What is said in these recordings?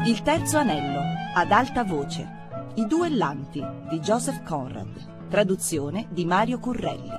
Il terzo anello, ad alta voce. I duellanti di Joseph Conrad. Traduzione di Mario Currelli.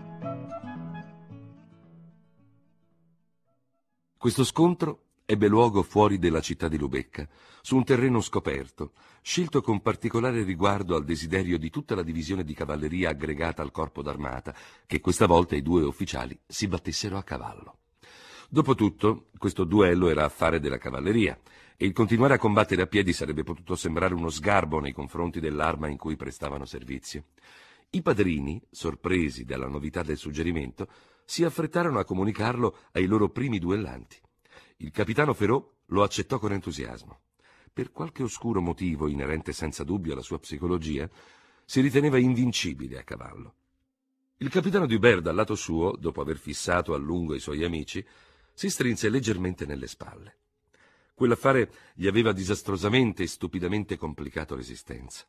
Questo scontro ebbe luogo fuori della città di Lubecca, su un terreno scoperto, scelto con particolare riguardo al desiderio di tutta la divisione di cavalleria aggregata al corpo d'armata, che questa volta i due ufficiali si battessero a cavallo. Dopotutto, questo duello era affare della cavalleria, e il continuare a combattere a piedi sarebbe potuto sembrare uno sgarbo nei confronti dell'arma in cui prestavano servizio. I padrini, sorpresi dalla novità del suggerimento, si affrettarono a comunicarlo ai loro primi duellanti. Il capitano Ferraud lo accettò con entusiasmo. Per qualche oscuro motivo, inerente senza dubbio alla sua psicologia, si riteneva invincibile a cavallo. Il capitano D'Hubert, dal lato suo, dopo aver fissato a lungo i suoi amici, si strinse leggermente nelle spalle. Quell'affare gli aveva disastrosamente e stupidamente complicato l'esistenza.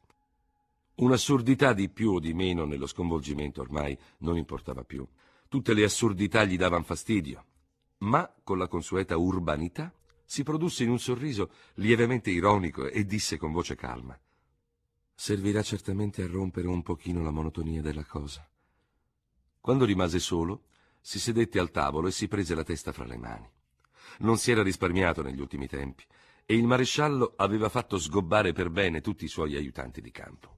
Un'assurdità di più o di meno nello sconvolgimento ormai non importava più. Tutte le assurdità gli davano fastidio, ma con la consueta urbanità si produsse in un sorriso lievemente ironico e disse con voce calma: «Servirà certamente a rompere un pochino la monotonia della cosa». Quando rimase solo, si sedette al tavolo e si prese la testa fra le mani. Non si era risparmiato negli ultimi tempi e il maresciallo aveva fatto sgobbare per bene tutti i suoi aiutanti di campo.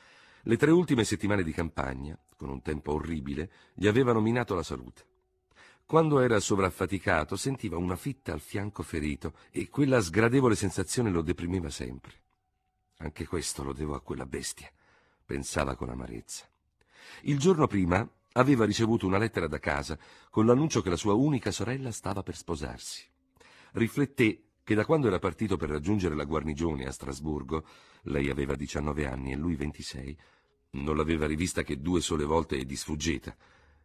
Le 3 ultime settimane di campagna, con un tempo orribile, gli avevano minato la salute. Quando era sovraffaticato sentiva una fitta al fianco ferito e quella sgradevole sensazione lo deprimeva sempre. Anche questo lo devo a quella bestia, pensava con amarezza. Il giorno prima aveva ricevuto una lettera da casa con l'annuncio che la sua unica sorella stava per sposarsi. Rifletté che da quando era partito per raggiungere la guarnigione a Strasburgo, lei aveva 19 anni e lui 26, non l'aveva rivista che 2 sole volte e di sfuggita.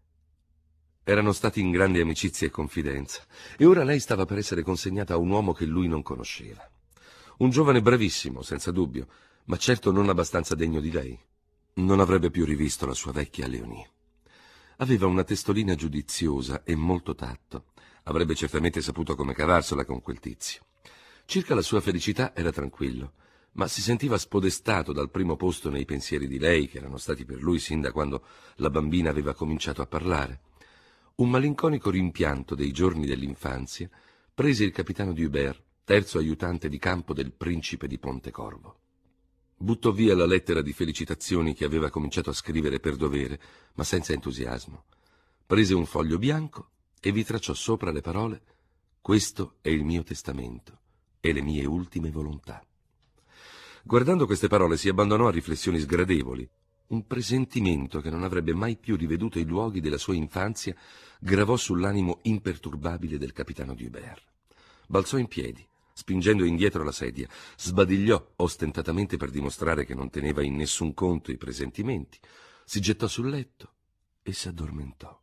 Erano stati in grande amicizia e confidenza, e ora lei stava per essere consegnata a un uomo che lui non conosceva. Un giovane bravissimo, senza dubbio, ma certo non abbastanza degno di lei. Non avrebbe più rivisto la sua vecchia Léonie. Aveva una testolina giudiziosa e molto tatto. Avrebbe certamente saputo come cavarsela con quel tizio. Circa la sua felicità era tranquillo, ma si sentiva spodestato dal primo posto nei pensieri di lei, che erano stati per lui sin da quando la bambina aveva cominciato a parlare. Un malinconico rimpianto dei giorni dell'infanzia prese il capitano D'Hubert, terzo aiutante di campo del principe di Pontecorvo. Buttò via la lettera di felicitazioni che aveva cominciato a scrivere per dovere, ma senza entusiasmo. Prese un foglio bianco e vi tracciò sopra le parole: «Questo è il mio testamento e le mie ultime volontà». Guardando queste parole si abbandonò a riflessioni sgradevoli. Un presentimento che non avrebbe mai più riveduto i luoghi della sua infanzia gravò sull'animo imperturbabile del capitano D'Hubert. Balzò in piedi, spingendo indietro la sedia, sbadigliò ostentatamente per dimostrare che non teneva in nessun conto i presentimenti, si gettò sul letto e s'addormentò.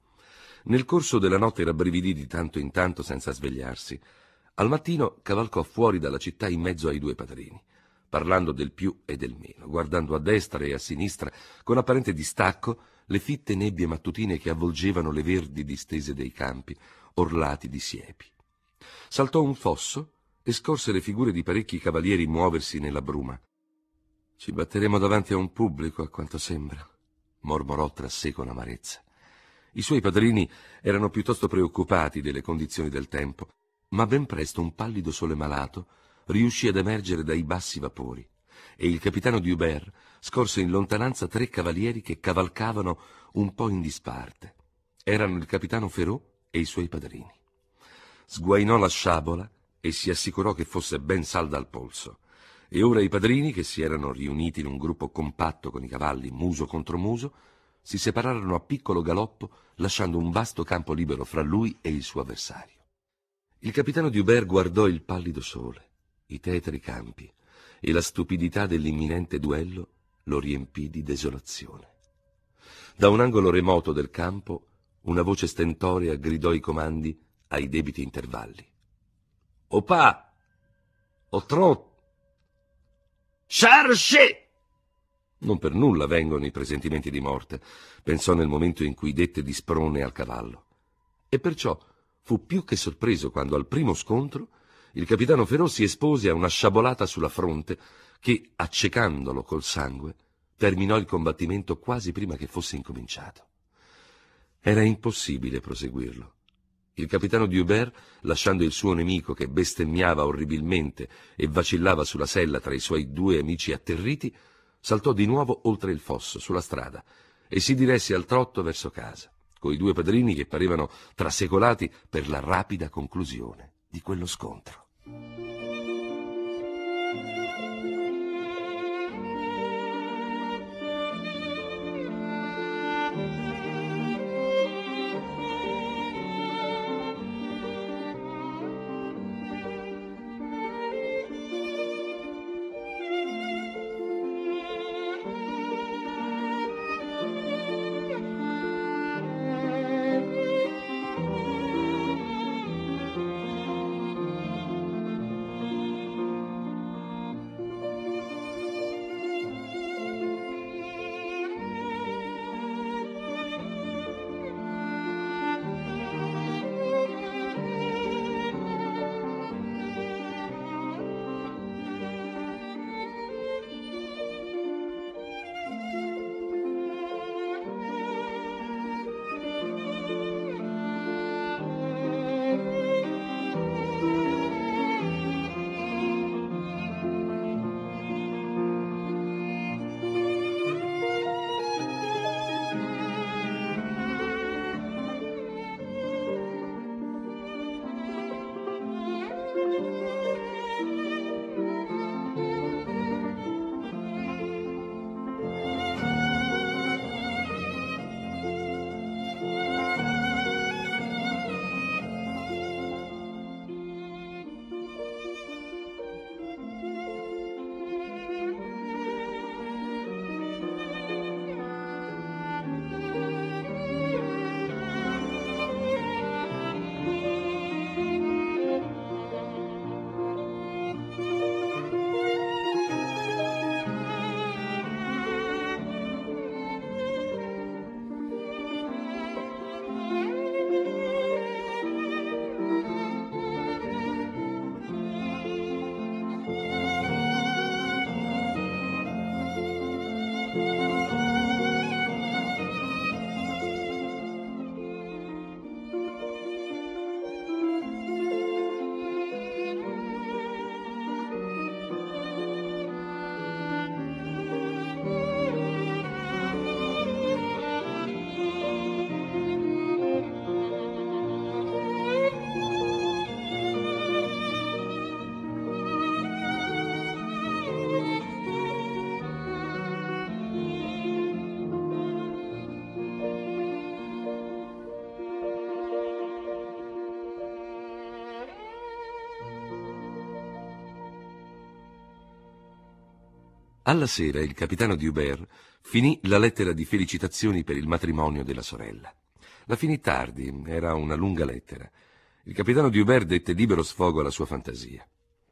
Nel corso della notte rabbrividì di tanto in tanto senza svegliarsi. Al mattino cavalcò fuori dalla città in mezzo ai 2 padrini, parlando del più e del meno, guardando a destra e a sinistra con apparente distacco le fitte nebbie mattutine che avvolgevano le verdi distese dei campi, orlati di siepi. Saltò un fosso e scorse le figure di parecchi cavalieri muoversi nella bruma. «Ci batteremo davanti a un pubblico, a quanto sembra», mormorò tra sé con amarezza. I suoi padrini erano piuttosto preoccupati delle condizioni del tempo, ma ben presto un pallido sole malato riuscì ad emergere dai bassi vapori, e il capitano D'Hubert scorse in lontananza 3 cavalieri che cavalcavano un po' in disparte. Erano il capitano Ferraud e i suoi padrini. Sguainò la sciabola e si assicurò che fosse ben salda al polso, e ora i padrini, che si erano riuniti in un gruppo compatto con i cavalli muso contro muso, si separarono a piccolo galoppo, lasciando un vasto campo libero fra lui e il suo avversario. Il capitano D'Hubert guardò il pallido sole, i tetri campi, e la stupidità dell'imminente duello lo riempì di desolazione. Da un angolo remoto del campo una voce stentorea gridò i comandi ai debiti intervalli: «Au pas! Au trot! Charge!» Non per nulla vengono i presentimenti di morte, pensò nel momento in cui dette di sprone al cavallo, e perciò fu più che sorpreso quando al primo scontro il capitano Ferraud si espose a una sciabolata sulla fronte che, accecandolo col sangue, terminò il combattimento quasi prima che fosse incominciato. Era impossibile proseguirlo. Il capitano D'Hubert, lasciando il suo nemico che bestemmiava orribilmente e vacillava sulla sella tra i suoi due amici atterriti, saltò di nuovo oltre il fosso, sulla strada, e si diresse al trotto verso casa, coi due padrini che parevano trasecolati per la rapida conclusione di quello scontro. Alla sera il capitano D'Hubert finì la lettera di felicitazioni per il matrimonio della sorella. La finì tardi, era una lunga lettera. Il capitano D'Hubert dette libero sfogo alla sua fantasia.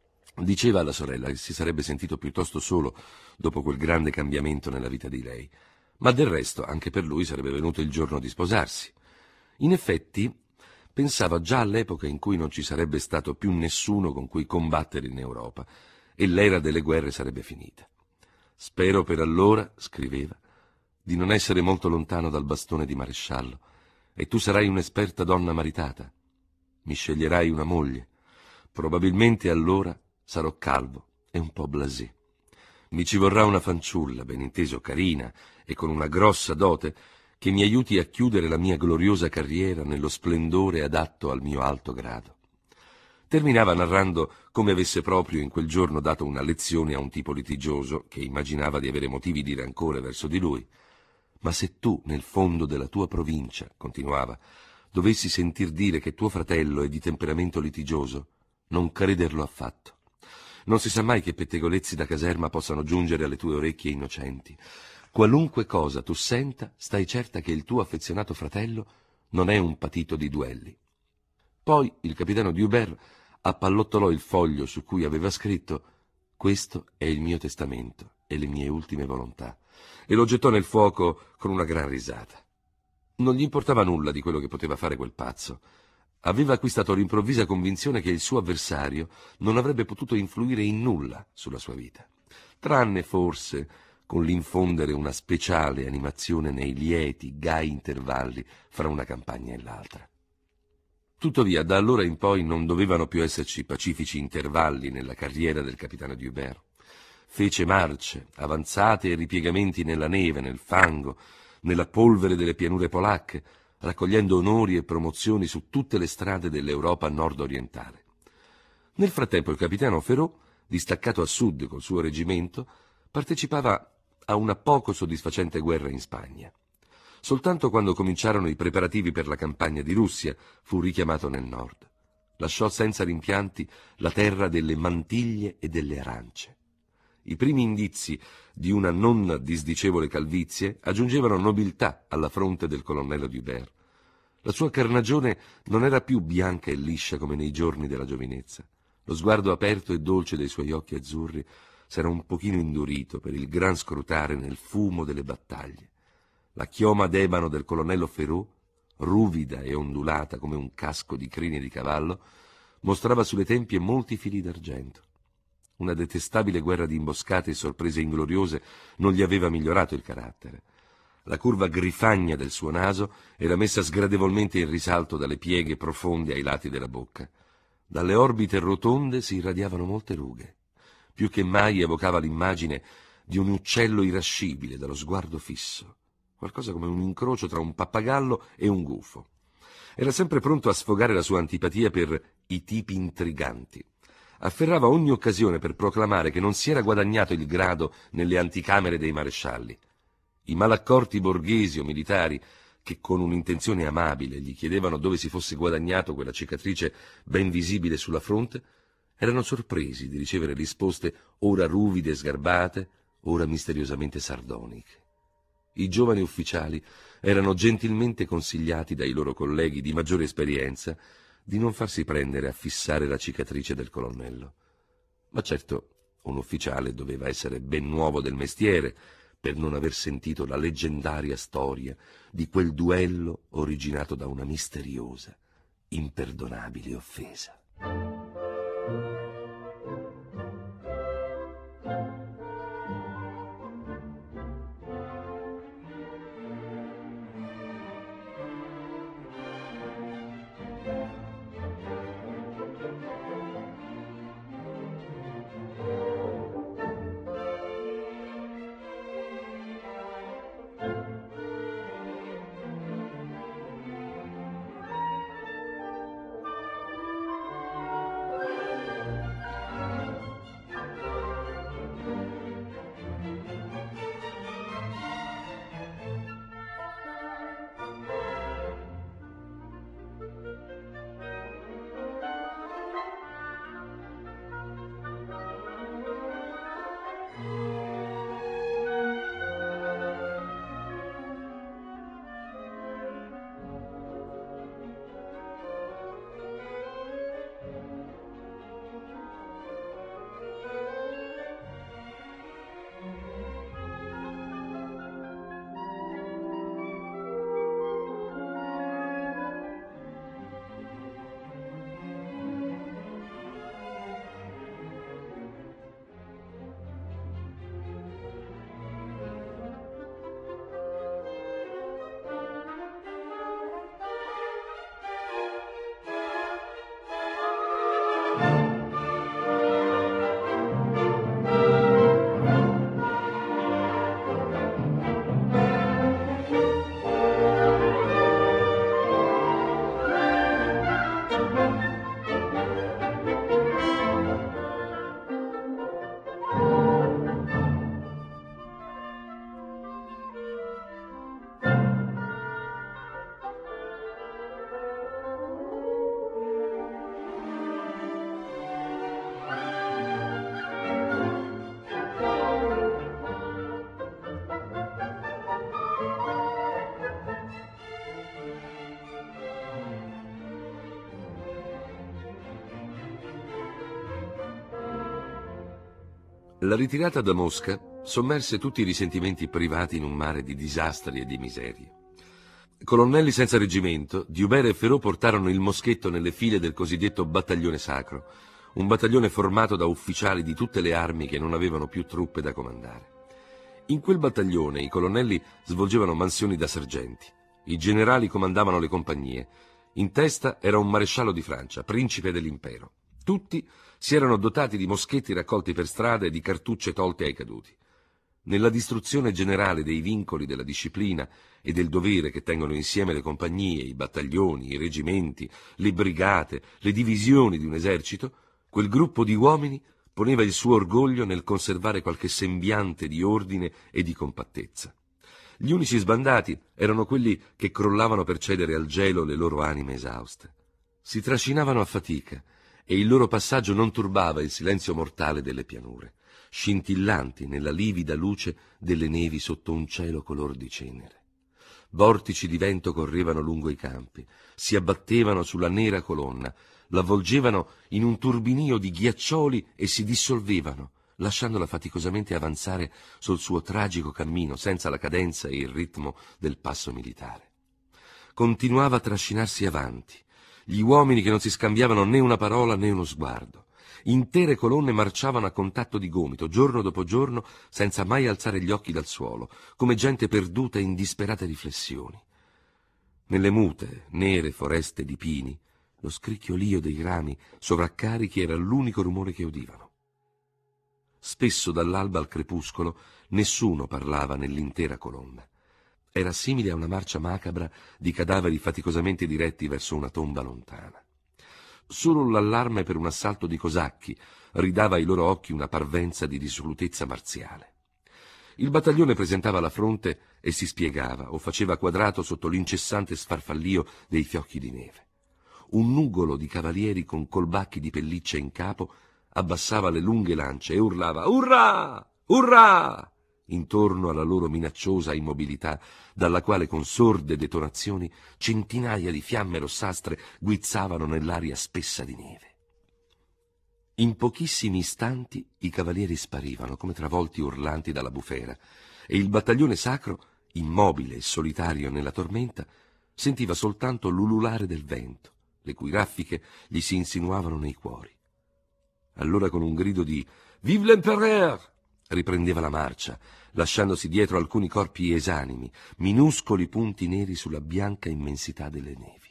Diceva alla sorella che si sarebbe sentito piuttosto solo dopo quel grande cambiamento nella vita di lei, ma del resto anche per lui sarebbe venuto il giorno di sposarsi. In effetti, pensava già all'epoca in cui non ci sarebbe stato più nessuno con cui combattere in Europa e l'era delle guerre sarebbe finita. Spero per allora, scriveva, di non essere molto lontano dal bastone di maresciallo, e tu sarai un'esperta donna maritata. Mi sceglierai una moglie. Probabilmente allora sarò calvo e un po' blasé. Mi ci vorrà una fanciulla, ben inteso carina, e con una grossa dote, che mi aiuti a chiudere la mia gloriosa carriera nello splendore adatto al mio alto grado. Terminava narrando come avesse proprio in quel giorno dato una lezione a un tipo litigioso che immaginava di avere motivi di rancore verso di lui. Ma se tu, nel fondo della tua provincia, continuava, dovessi sentir dire che tuo fratello è di temperamento litigioso, non crederlo affatto. Non si sa mai che pettegolezzi da caserma possano giungere alle tue orecchie innocenti. Qualunque cosa tu senta, stai certa che il tuo affezionato fratello non è un patito di duelli. Poi il capitano D'Hubert appallottolò il foglio su cui aveva scritto «Questo è il mio testamento e le mie ultime volontà», e lo gettò nel fuoco con una gran risata. Non gli importava nulla di quello che poteva fare quel pazzo. aveva acquistato l'improvvisa convinzione che il suo avversario non avrebbe potuto influire in nulla sulla sua vita, tranne forse con l'infondere una speciale animazione nei lieti, gai intervalli fra una campagna e l'altra. Tuttavia, da allora in poi non dovevano più esserci pacifici intervalli nella carriera del capitano D'Hubert. Fece marce, avanzate e ripiegamenti nella neve, nel fango, nella polvere delle pianure polacche, raccogliendo onori e promozioni su tutte le strade dell'Europa nord-orientale. Nel frattempo il capitano Ferraud, distaccato a sud col suo reggimento, partecipava a una poco soddisfacente guerra in Spagna. Soltanto quando cominciarono i preparativi per la campagna di Russia fu richiamato nel nord. Lasciò senza rimpianti la terra delle mantiglie e delle arance. I primi indizi di una non disdicevole calvizie aggiungevano nobiltà alla fronte del colonnello D'Hubert. La sua carnagione non era più bianca e liscia come nei giorni della giovinezza. Lo sguardo aperto e dolce dei suoi occhi azzurri s'era un pochino indurito per il gran scrutare nel fumo delle battaglie. La chioma d'ebano del colonnello Ferraud, ruvida e ondulata come un casco di crini di cavallo, mostrava sulle tempie molti fili d'argento. Una detestabile guerra di imboscate e sorprese ingloriose non gli aveva migliorato il carattere. La curva grifagna del suo naso era messa sgradevolmente in risalto dalle pieghe profonde ai lati della bocca. Dalle orbite rotonde si irradiavano molte rughe. Più che mai evocava l'immagine di un uccello irascibile dallo sguardo fisso, qualcosa come un incrocio tra un pappagallo e un gufo. Era sempre pronto a sfogare la sua antipatia per i tipi intriganti. Afferrava ogni occasione per proclamare che non si era guadagnato il grado nelle anticamere dei marescialli. I malaccorti borghesi o militari, che con un'intenzione amabile gli chiedevano dove si fosse guadagnato quella cicatrice ben visibile sulla fronte, erano sorpresi di ricevere risposte ora ruvide e sgarbate, ora misteriosamente sardoniche. I giovani ufficiali erano gentilmente consigliati dai loro colleghi di maggiore esperienza di non farsi prendere a fissare la cicatrice del colonnello. Ma certo, un ufficiale doveva essere ben nuovo del mestiere per non aver sentito la leggendaria storia di quel duello originato da una misteriosa, imperdonabile offesa. La ritirata da Mosca sommerse tutti i risentimenti privati in un mare di disastri e di miserie. Colonnelli senza reggimento, D'Hubert e Ferrot portarono il moschetto nelle file del cosiddetto battaglione sacro, un battaglione formato da ufficiali di tutte le armi che non avevano più truppe da comandare. In quel battaglione i colonnelli svolgevano mansioni da sergenti, i generali comandavano le compagnie, in testa era un maresciallo di Francia, principe dell'impero. Tutti si erano dotati di moschetti raccolti per strada e di cartucce tolte ai caduti. Nella distruzione generale dei vincoli della disciplina e del dovere che tengono insieme le compagnie, i battaglioni, i reggimenti, le brigate, le divisioni di un esercito, quel gruppo di uomini poneva il suo orgoglio nel conservare qualche sembiante di ordine e di compattezza. Gli unici sbandati erano quelli che crollavano per cedere al gelo le loro anime esauste. Si trascinavano a fatica e il loro passaggio non turbava il silenzio mortale delle pianure, scintillanti nella livida luce delle nevi sotto un cielo color di cenere. Vortici di vento correvano lungo i campi, si abbattevano sulla nera colonna, l'avvolgevano in un turbinio di ghiaccioli e si dissolvevano, lasciandola faticosamente avanzare sul suo tragico cammino senza la cadenza e il ritmo del passo militare. Continuava a trascinarsi avanti, gli uomini che non si scambiavano né una parola né uno sguardo. Intere colonne marciavano a contatto di gomito, giorno dopo giorno, senza mai alzare gli occhi dal suolo, come gente perduta in disperate riflessioni. Nelle mute, nere foreste di pini, lo scricchiolio dei rami sovraccarichi era l'unico rumore che udivano. Spesso dall'alba al crepuscolo nessuno parlava nell'intera colonna. Era simile a una marcia macabra di cadaveri faticosamente diretti verso una tomba lontana. Solo l'allarme per un assalto di cosacchi ridava ai loro occhi una parvenza di risolutezza marziale. Il battaglione presentava la fronte e si spiegava o faceva quadrato sotto l'incessante sfarfallio dei fiocchi di neve. Un nugolo di cavalieri con colbacchi di pelliccia in capo abbassava le lunghe lance e urlava «Urrà! Urrà!» intorno alla loro minacciosa immobilità, dalla quale con sorde detonazioni centinaia di fiamme rossastre guizzavano nell'aria spessa di neve. In pochissimi istanti i cavalieri sparivano come travolti urlanti dalla bufera e il battaglione sacro, immobile e solitario nella tormenta, sentiva soltanto l'ululare del vento, le cui raffiche gli si insinuavano nei cuori. Allora con un grido di «Vive l'Empereur!» riprendeva la marcia, lasciandosi dietro alcuni corpi esanimi, minuscoli punti neri sulla bianca immensità delle nevi.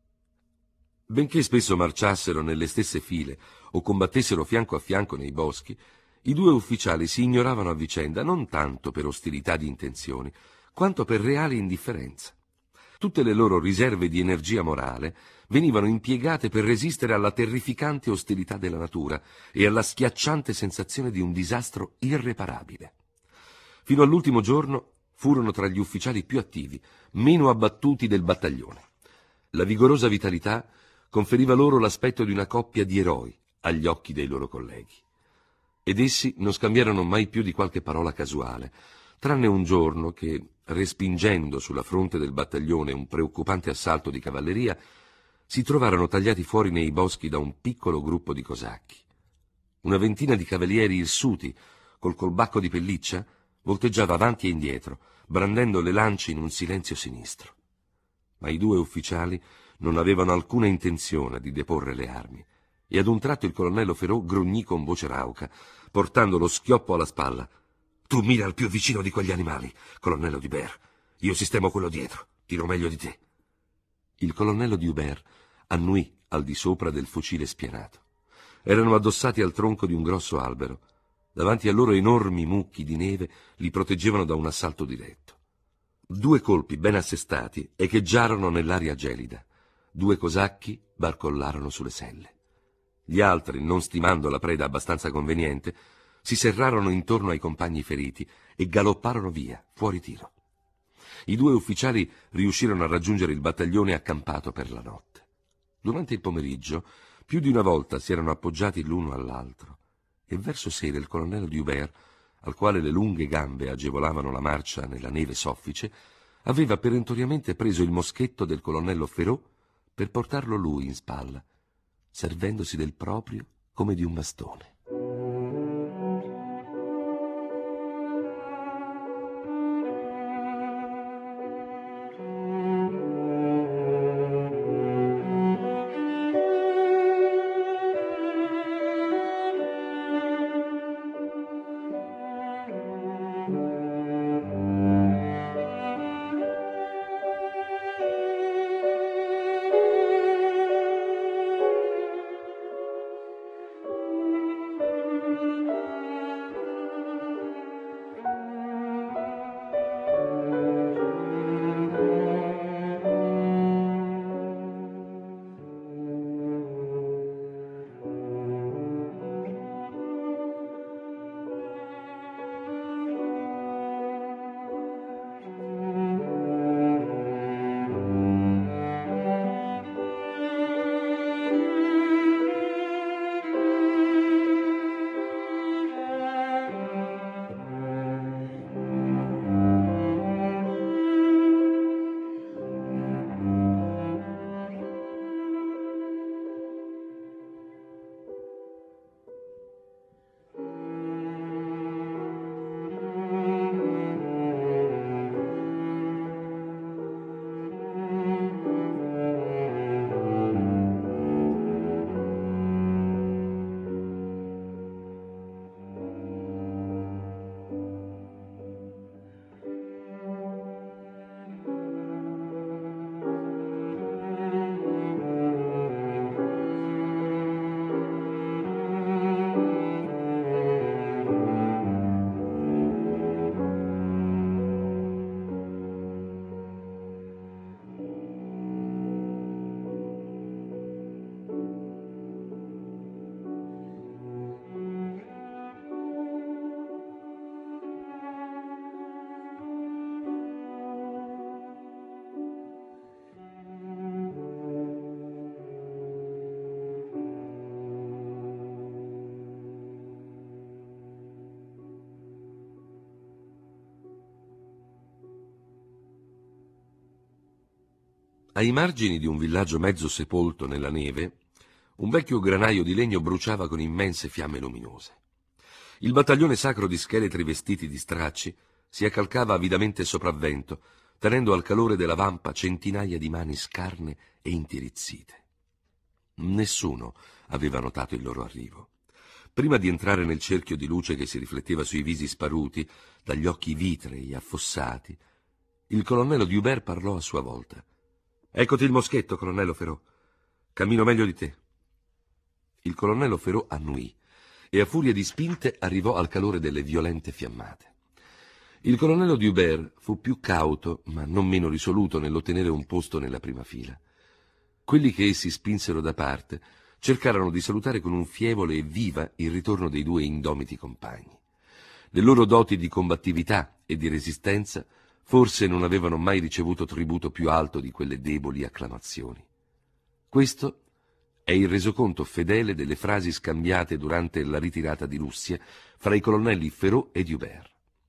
Benché spesso marciassero nelle stesse file o combattessero fianco a fianco nei boschi, i due ufficiali si ignoravano a vicenda non tanto per ostilità di intenzioni, quanto per reale indifferenza. Tutte le loro riserve di energia morale venivano impiegate per resistere alla terrificante ostilità della natura e alla schiacciante sensazione di un disastro irreparabile. Fino all'ultimo giorno furono tra gli ufficiali più attivi, meno abbattuti del battaglione. La vigorosa vitalità conferiva loro l'aspetto di una coppia di eroi agli occhi dei loro colleghi. Ed essi non scambiarono mai più di qualche parola casuale, tranne un giorno che, respingendo sulla fronte del battaglione un preoccupante assalto di cavalleria, si trovarono tagliati fuori nei boschi da un piccolo gruppo di cosacchi. Una ventina di cavalieri irsuti, col colbacco di pelliccia, volteggiava avanti e indietro, brandendo le lance in un silenzio sinistro. Ma i due ufficiali non avevano alcuna intenzione di deporre le armi, e ad un tratto il colonnello Ferrot grugnì con voce rauca, portando lo schioppo alla spalla. «Tu mira al più vicino di quegli animali, colonnello D'Hubert. Io sistemo quello dietro, tiro meglio di te». Il colonnello D'Hubert annuì al di sopra del fucile spianato. Erano addossati al tronco di un grosso albero. Davanti a loro enormi mucchi di neve li proteggevano da un assalto diretto. 2 colpi ben assestati echeggiarono nell'aria gelida. 2 cosacchi barcollarono sulle selle. Gli altri, non stimando la preda abbastanza conveniente, si serrarono intorno ai compagni feriti e galopparono via, fuori tiro. I 2 ufficiali riuscirono a raggiungere il battaglione accampato per la notte. Durante il pomeriggio, più di una volta si erano appoggiati l'uno all'altro, e verso sera il colonnello D'Hubert, al quale le lunghe gambe agevolavano la marcia nella neve soffice, aveva perentoriamente preso il moschetto del colonnello Ferrot per portarlo lui in spalla, servendosi del proprio come di un bastone. Ai margini di un villaggio mezzo sepolto nella neve, un vecchio granaio di legno bruciava con immense fiamme luminose. Il battaglione sacro di scheletri vestiti di stracci si accalcava avidamente sopravvento, tenendo al calore della vampa centinaia di mani scarne e intirizzite. Nessuno aveva notato il loro arrivo. Prima di entrare nel cerchio di luce che si rifletteva sui visi sparuti, dagli occhi vitrei affossati, il colonnello D'Hubert parlò a sua volta. «Eccoti il moschetto, colonnello Ferraud. Cammino meglio di te». Il colonnello Ferraud annuì e a furia di spinte arrivò al calore delle violente fiammate. Il colonnello D'Hubert fu più cauto, ma non meno risoluto nell'ottenere un posto nella prima fila. Quelli che essi spinsero da parte cercarono di salutare con un fievole e viva il ritorno dei due indomiti compagni. Le loro doti di combattività e di resistenza forse non avevano mai ricevuto tributo più alto di quelle deboli acclamazioni. Questo è il resoconto fedele delle frasi scambiate durante la ritirata di Russia fra i colonnelli Ferraud e D'Hubert.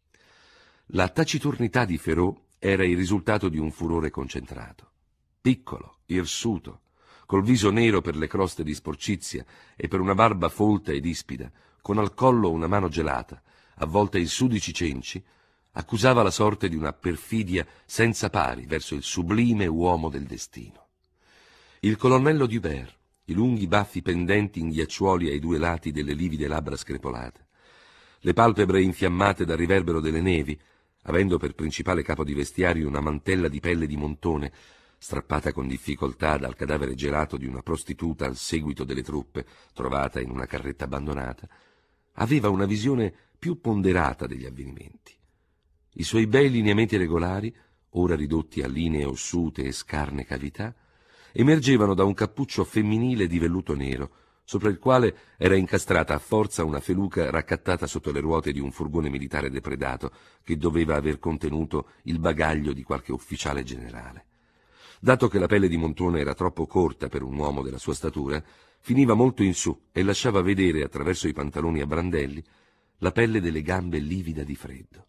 La taciturnità di Ferraud era il risultato di un furore concentrato. Piccolo, irsuto, col viso nero per le croste di sporcizia e per una barba folta ed ispida, con al collo una mano gelata, avvolta in sudici cenci, accusava la sorte di una perfidia senza pari verso il sublime uomo del destino. Il colonnello D'Hubert, i lunghi baffi pendenti in ghiacciuoli ai due lati delle livide labbra screpolate, le palpebre infiammate dal riverbero delle nevi, avendo per principale capo di vestiario una mantella di pelle di montone, strappata con difficoltà dal cadavere gelato di una prostituta al seguito delle truppe, trovata in una carretta abbandonata, aveva una visione più ponderata degli avvenimenti. I suoi bei lineamenti regolari, ora ridotti a linee ossute e scarne cavità, emergevano da un cappuccio femminile di velluto nero, sopra il quale era incastrata a forza una feluca raccattata sotto le ruote di un furgone militare depredato che doveva aver contenuto il bagaglio di qualche ufficiale generale. Dato che la pelle di montone era troppo corta per un uomo della sua statura, finiva molto in su e lasciava vedere, attraverso i pantaloni a brandelli, la pelle delle gambe livida di freddo.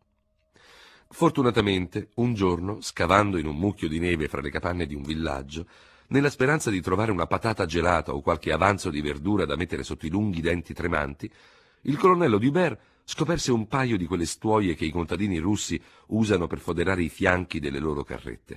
Fortunatamente, un giorno, scavando in un mucchio di neve fra le capanne di un villaggio, nella speranza di trovare una patata gelata o qualche avanzo di verdura da mettere sotto i lunghi denti tremanti, il colonnello D'Hubert scoperse un paio di quelle stuoie che i contadini russi usano per foderare i fianchi delle loro carrette.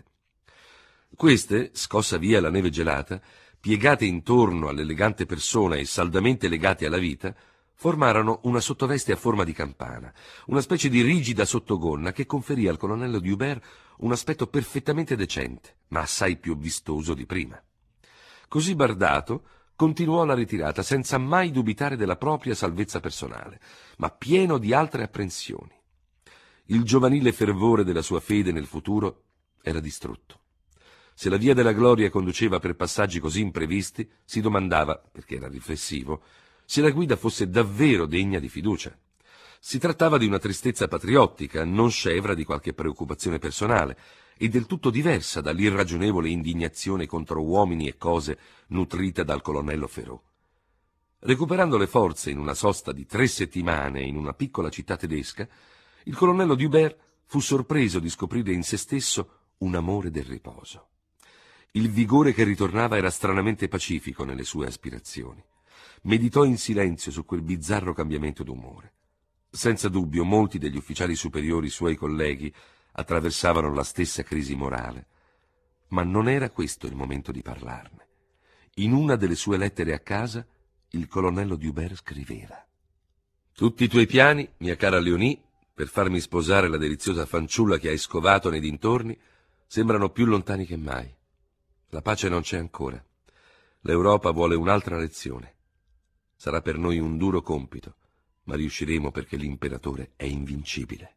Queste, scossa via la neve gelata, piegate intorno all'elegante persona e saldamente legate alla vita, formarono una sottoveste a forma di campana, una specie di rigida sottogonna che conferì al colonnello D'Hubert un aspetto perfettamente decente, ma assai più vistoso di prima. Così bardato, continuò la ritirata senza mai dubitare della propria salvezza personale, ma pieno di altre apprensioni. Il giovanile fervore della sua fede nel futuro era distrutto. Se la via della gloria conduceva per passaggi così imprevisti, si domandava, perché era riflessivo, se la guida fosse davvero degna di fiducia. Si trattava di una tristezza patriottica, non scevra di qualche preoccupazione personale, e del tutto diversa dall'irragionevole indignazione contro uomini e cose nutrita dal colonnello Ferraud. Recuperando le forze in una sosta di 3 settimane in una piccola città tedesca, il colonnello D'Hubert fu sorpreso di scoprire in se stesso un amore del riposo. Il vigore che ritornava era stranamente pacifico nelle sue aspirazioni. Meditò in silenzio su quel bizzarro cambiamento d'umore. Senza dubbio molti degli ufficiali superiori suoi colleghi attraversavano la stessa crisi morale, ma non era questo il momento di parlarne. In una delle sue lettere a casa, il colonnello D'Hubert scriveva: «Tutti i tuoi piani, mia cara Léonie, per farmi sposare la deliziosa fanciulla che hai scovato nei dintorni, sembrano più lontani che mai. La pace non c'è ancora. L'Europa vuole un'altra lezione. Sarà per noi un duro compito, ma riusciremo perché l'imperatore è invincibile».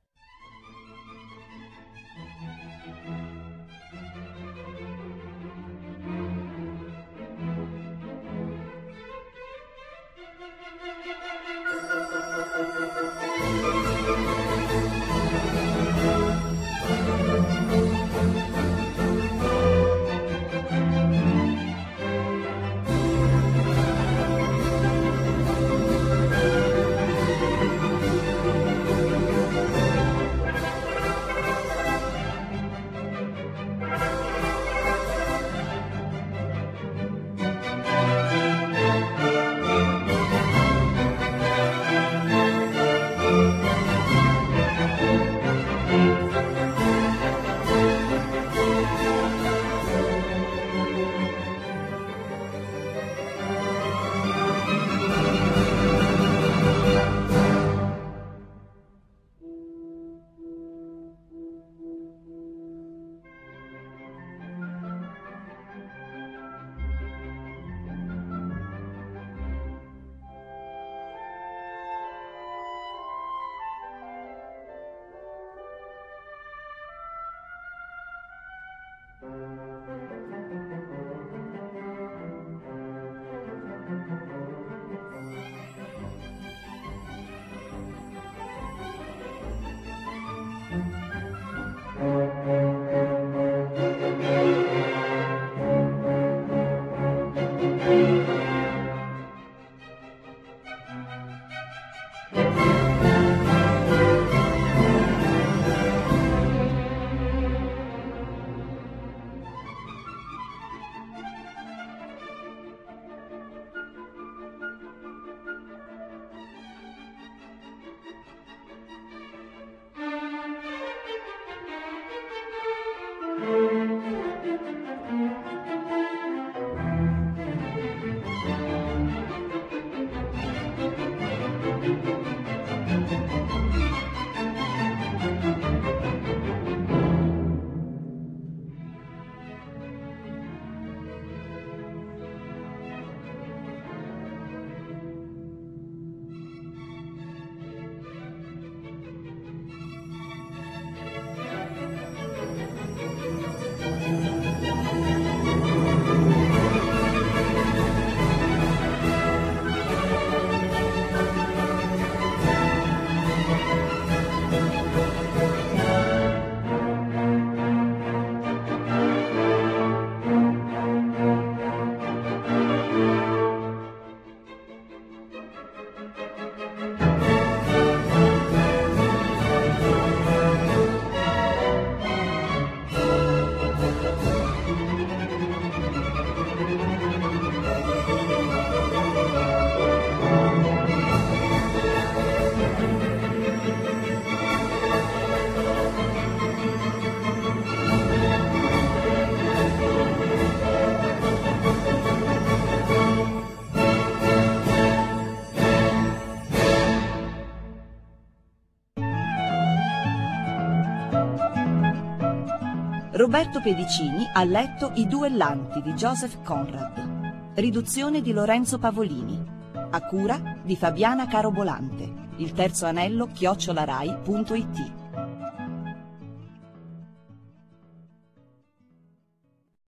Roberto Pedicini ha letto I duellanti di Joseph Conrad. Riduzione di Lorenzo Pavolini. A cura di Fabiana Carobolante. Il terzo anello @rai.it.